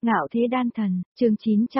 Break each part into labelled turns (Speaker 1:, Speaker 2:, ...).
Speaker 1: Ngạo Thế Đan Thần, chương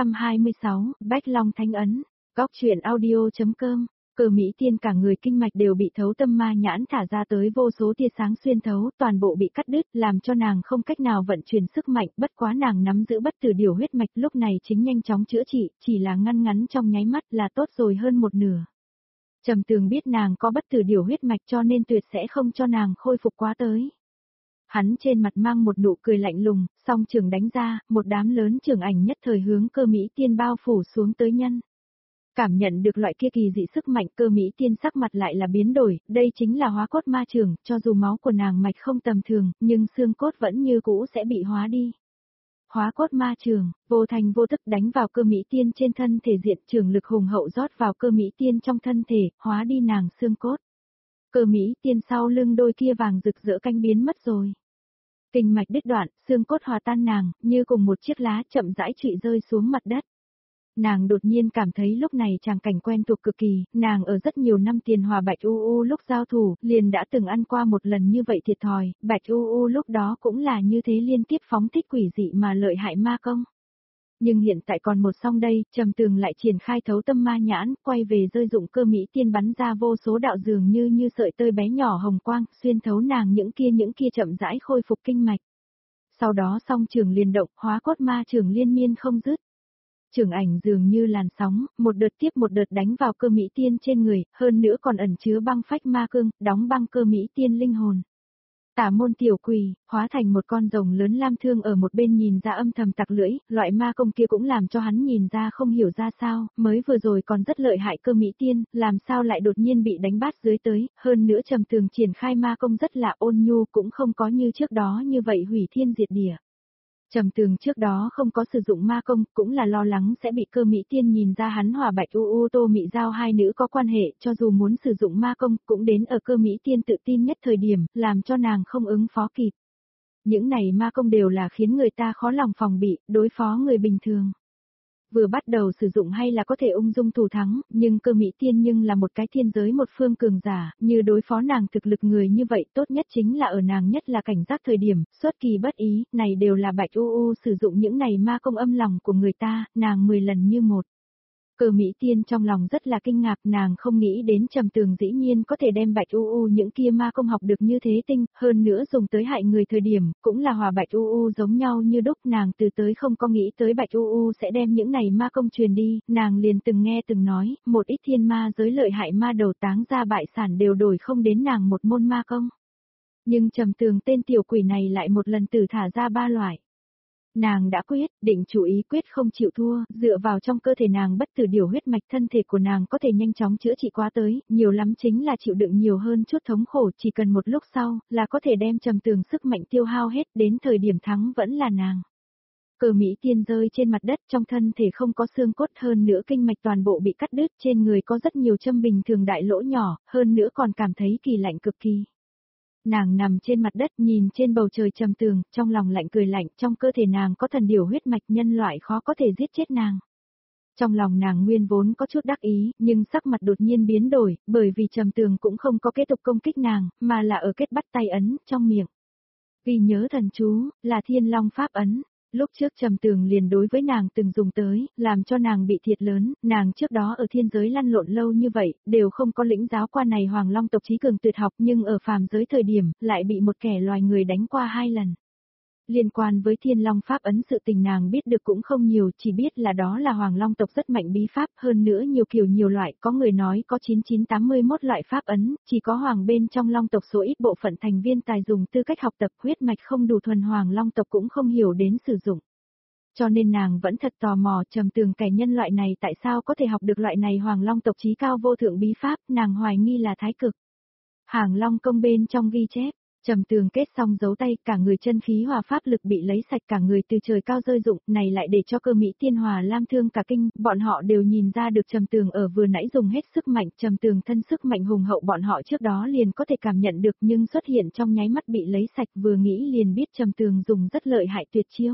Speaker 1: 926, Bách Long Thánh Ấn, Góc truyện audio.com. Cơ Mỹ Tiên cả người kinh mạch đều bị thấu tâm ma nhãn thả ra tới vô số tia sáng xuyên thấu, toàn bộ bị cắt đứt, làm cho nàng không cách nào vận chuyển sức mạnh, bất quá nàng nắm giữ bất tử điều huyết mạch lúc này chính nhanh chóng chữa trị, chỉ là ngăn ngắn trong nháy mắt là tốt rồi hơn một nửa. Trầm Tường biết nàng có bất tử điều huyết mạch cho nên tuyệt sẽ không cho nàng khôi phục quá tới. Hắn trên mặt mang một nụ cười lạnh lùng, song trường đánh ra, một đám lớn trường ảnh nhất thời hướng Cơ Mỹ Tiên bao phủ xuống tới nhân. Cảm nhận được loại kia kỳ dị sức mạnh, Cơ Mỹ Tiên sắc mặt lại là biến đổi, đây chính là hóa cốt ma trường, cho dù máu của nàng mạch không tầm thường, nhưng xương cốt vẫn như cũ sẽ bị hóa đi. Hóa cốt ma trường, vô thành vô tức đánh vào Cơ Mỹ Tiên trên thân thể, diện trường lực hùng hậu rót vào Cơ Mỹ Tiên trong thân thể, hóa đi nàng xương cốt. Cơ Mỹ Tiên sau lưng đôi kia vàng rực rỡ cánh biến mất rồi. Kinh mạch đứt đoạn, xương cốt hòa tan nàng, như cùng một chiếc lá chậm rãi trụy rơi xuống mặt đất. Nàng đột nhiên cảm thấy lúc này tràng cảnh quen thuộc cực kỳ, nàng ở rất nhiều năm tiền Hòa Bạch U lúc giao thủ, liền đã từng ăn qua một lần như vậy thiệt thòi, Bạch U lúc đó cũng là như thế liên tiếp phóng thích quỷ dị mà lợi hại ma công. Nhưng hiện tại còn một xong đây, Trầm Tường lại triển khai thấu tâm ma nhãn, quay về rơi dụng Cơ Mỹ Tiên bắn ra vô số đạo dường như sợi tơ bé nhỏ hồng quang, xuyên thấu nàng những kia chậm rãi khôi phục kinh mạch. Sau đó song trường liền động, hóa cốt ma trường liên miên không dứt. Trường ảnh dường như làn sóng, một đợt tiếp một đợt đánh vào Cơ Mỹ Tiên trên người, hơn nữa còn ẩn chứa băng phách ma cương, đóng băng Cơ Mỹ Tiên linh hồn. Tả môn tiểu quỷ, hóa thành một con rồng lớn lam thương ở một bên nhìn ra âm thầm tặc lưỡi, loại ma công kia cũng làm cho hắn nhìn ra không hiểu ra sao, mới vừa rồi còn rất lợi hại Cơ Mỹ Tiên, làm sao lại đột nhiên bị đánh bát dưới tới, hơn nữa Trầm Tường triển khai ma công rất là ôn nhu, cũng không có như trước đó như vậy hủy thiên diệt địa. Trầm Tường trước đó không có sử dụng ma công, cũng là lo lắng sẽ bị Cơ Mỹ Tiên nhìn ra hắn Hòa Bạch Tô Mị Giao hai nữ có quan hệ, cho dù muốn sử dụng ma công, cũng đến ở Cơ Mỹ Tiên tự tin nhất thời điểm, làm cho nàng không ứng phó kịp. Những này ma công đều là khiến người ta khó lòng phòng bị, đối phó người bình thường. Vừa bắt đầu sử dụng hay là có thể ung dung thủ thắng, nhưng Cơ Mỹ Tiên nhưng là một cái thiên giới một phương cường giả, như đối phó nàng thực lực người như vậy tốt nhất chính là ở nàng nhất là cảnh giác thời điểm, xuất kỳ bất ý, này đều là Bạch sử dụng những này ma công âm lòng của người ta, nàng 10 lần như một. Cơ Mỹ Tiên trong lòng rất là kinh ngạc, nàng không nghĩ đến Trầm Tường dĩ nhiên có thể đem Bạch những kia ma công học được như thế tinh, hơn nữa dùng tới hại người thời điểm, cũng là Hòa Bạch giống nhau như đúc, nàng từ tới không có nghĩ tới Bạch sẽ đem những này ma công truyền đi, nàng liền từng nghe từng nói, một ít thiên ma giới lợi hại ma đầu táng ra bại sản đều đổi không đến nàng một môn ma công. Nhưng Trầm Tường tên tiểu quỷ này lại một lần tử thả ra 3 loại. Nàng đã định chủ ý quyết không chịu thua, dựa vào trong cơ thể nàng bất tử điều huyết mạch thân thể của nàng có thể nhanh chóng chữa trị quá tới, nhiều lắm chính là chịu đựng nhiều hơn chút thống khổ, chỉ cần một lúc sau, là có thể đem Trầm Tường sức mạnh tiêu hao hết, đến thời điểm thắng vẫn là nàng. Cơ Mỹ Tiên rơi trên mặt đất, trong thân thể không có xương cốt, hơn nữa kinh mạch toàn bộ bị cắt đứt, trên người có rất nhiều châm bình thường đại lỗ nhỏ, hơn nữa còn cảm thấy kỳ lạnh cực kỳ. Nàng nằm trên mặt đất nhìn trên bầu trời Trầm Tường, trong lòng lạnh cười lạnh, trong cơ thể nàng có thần điều huyết mạch, nhân loại khó có thể giết chết nàng. Trong lòng nàng nguyên vốn có chút đắc ý, nhưng sắc mặt đột nhiên biến đổi, bởi vì Trầm Tường cũng không có kết tục công kích nàng, mà là ở kết bắt tay ấn, trong miệng. Vì nhớ thần chú, là Thiên Long Pháp ấn. Lúc trước Trầm Tường liền đối với nàng từng dùng tới, làm cho nàng bị thiệt lớn, nàng trước đó ở thiên giới lăn lộn lâu như vậy, đều không có lĩnh giáo qua này Hoàng Long tộc trí cường tuyệt học, nhưng ở phàm giới thời điểm, lại bị một kẻ loài người đánh qua 2 lần. Liên quan với Thiên Long Pháp ấn sự tình nàng biết được cũng không nhiều, chỉ biết là đó là Hoàng Long tộc rất mạnh bí pháp, hơn nữa nhiều kiểu nhiều loại, có người nói có 9981 loại pháp ấn, chỉ có Hoàng bên trong Long tộc số ít bộ phận thành viên tài dùng tư cách học tập, huyết mạch không đủ thuần Hoàng Long tộc cũng không hiểu đến sử dụng. Cho nên nàng vẫn thật tò mò Trầm Tường kẻ nhân loại này tại sao có thể học được loại này Hoàng Long tộc trí cao vô thượng bí pháp, nàng hoài nghi là thái cực. Hàng Long công bên trong ghi chép. Trầm Tường kết xong dấu tay, cả người chân khí hòa pháp lực bị lấy sạch, cả người từ trời cao rơi dụng, này lại để cho Cơ Mỹ Tiên Hòa Lam Thương cả kinh, bọn họ đều nhìn ra được Trầm Tường ở vừa nãy dùng hết sức mạnh, Trầm Tường thân sức mạnh hùng hậu bọn họ trước đó liền có thể cảm nhận được, nhưng xuất hiện trong nháy mắt bị lấy sạch, vừa nghĩ liền biết Trầm Tường dùng rất lợi hại tuyệt chiêu.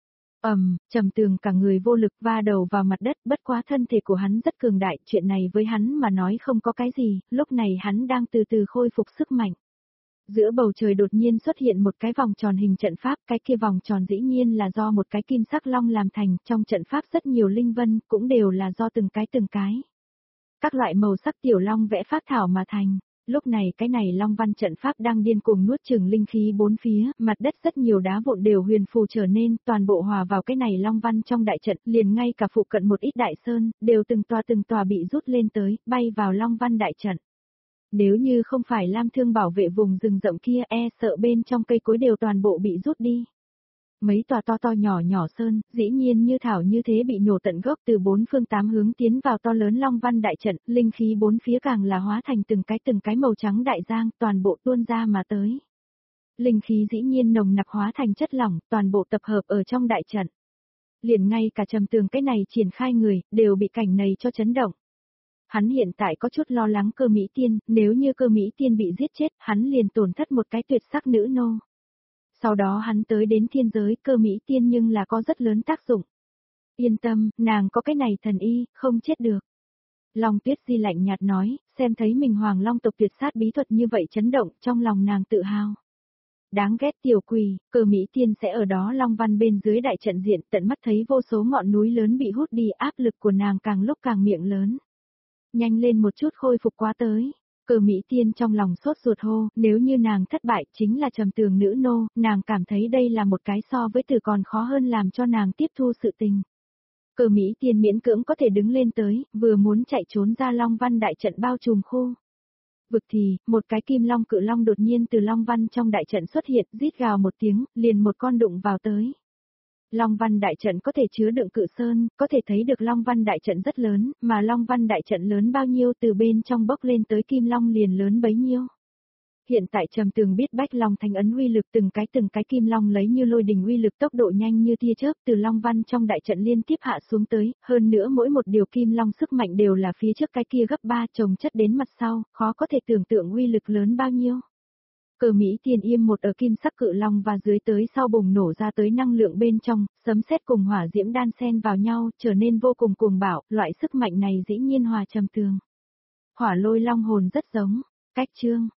Speaker 1: Trầm Tường cả người vô lực va đầu vào mặt đất, bất quá thân thể của hắn rất cường đại, chuyện này với hắn mà nói không có cái gì, lúc này hắn đang từ từ khôi phục sức mạnh. Giữa bầu trời đột nhiên xuất hiện một cái vòng tròn hình trận pháp, cái kia vòng tròn dĩ nhiên là do một cái kim sắc long làm thành, trong trận pháp rất nhiều linh vân, cũng đều là do từng cái. Các loại màu sắc tiểu long vẽ phác thảo mà thành. Lúc này cái này long văn trận pháp đang điên cuồng nuốt chửng linh khí bốn phía, mặt đất rất nhiều đá vụn đều huyền phù trở nên, toàn bộ hòa vào cái này long văn trong đại trận, liền ngay cả phụ cận một ít đại sơn, đều từng tòa bị rút lên tới, bay vào long văn đại trận. Nếu như không phải Lam Thương bảo vệ vùng rừng rậm kia sợ bên trong cây cối đều toàn bộ bị rút đi. Mấy tòa to nhỏ sơn, dĩ nhiên như thảo như thế bị nhổ tận gốc từ bốn phương tám hướng tiến vào to lớn long văn đại trận, linh khí bốn phía càng là hóa thành từng cái màu trắng đại giang, toàn bộ tuôn ra mà tới. Linh khí dĩ nhiên nồng nặc hóa thành chất lỏng, toàn bộ tập hợp ở trong đại trận. Liền ngay cả Trầm Tường cái này triển khai người, đều bị cảnh này cho chấn động. Hắn hiện tại có chút lo lắng Cơ Mỹ Tiên, nếu như Cơ Mỹ Tiên bị giết chết, hắn liền tổn thất một cái tuyệt sắc nữ nô. Sau đó hắn tới đến thiên giới, Cơ Mỹ Tiên nhưng là có rất lớn tác dụng. Yên tâm, nàng có cái này thần y, không chết được. Long Tuyết Di lạnh nhạt nói, xem thấy mình Hoàng Long tộc tuyệt sát bí thuật như vậy chấn động, trong lòng nàng tự hào. Đáng ghét tiểu quỷ, Cơ Mỹ Tiên sẽ ở đó long văn bên dưới đại trận diện, tận mắt thấy vô số ngọn núi lớn bị hút đi, áp lực của nàng càng lúc càng miệng lớn. Nhanh lên một chút khôi phục quá tới. Cơ Mỹ Tiên trong lòng sốt ruột hô, nếu như nàng thất bại chính là Trầm Tường nữ nô, nàng cảm thấy đây là một cái so với từ còn khó hơn làm cho nàng tiếp thu sự tình. Cơ Mỹ Tiên miễn cưỡng có thể đứng lên tới, vừa muốn chạy trốn ra long văn đại trận bao trùm khu. Vực thì, một cái kim long cự long đột nhiên từ long văn trong đại trận xuất hiện, rít gào một tiếng, liền một con đụng vào tới. Long văn đại trận có thể chứa đựng cự sơn, có thể thấy được long văn đại trận rất lớn, mà long văn đại trận lớn bao nhiêu từ bên trong bốc lên tới kim long liền lớn bấy nhiêu. Hiện tại Trầm Tường biết Bách Long Thánh ấn uy lực từng cái kim long lấy như lôi đình uy lực tốc độ nhanh như tia chớp từ long văn trong đại trận liên tiếp hạ xuống tới, hơn nữa mỗi một điều kim long sức mạnh đều là phía trước cái kia gấp 3 chồng chất đến mặt sau, khó có thể tưởng tượng uy lực lớn bao nhiêu. Cơ Mỹ Tiên im một ở kim sắc cự long và dưới tới sau bùng nổ ra tới năng lượng bên trong, sấm sét cùng hỏa diễm đan xen vào nhau, trở nên vô cùng cuồng bạo, loại sức mạnh này dĩ nhiên hòa Trầm Tường. Hỏa Lôi Long hồn rất giống, cách chương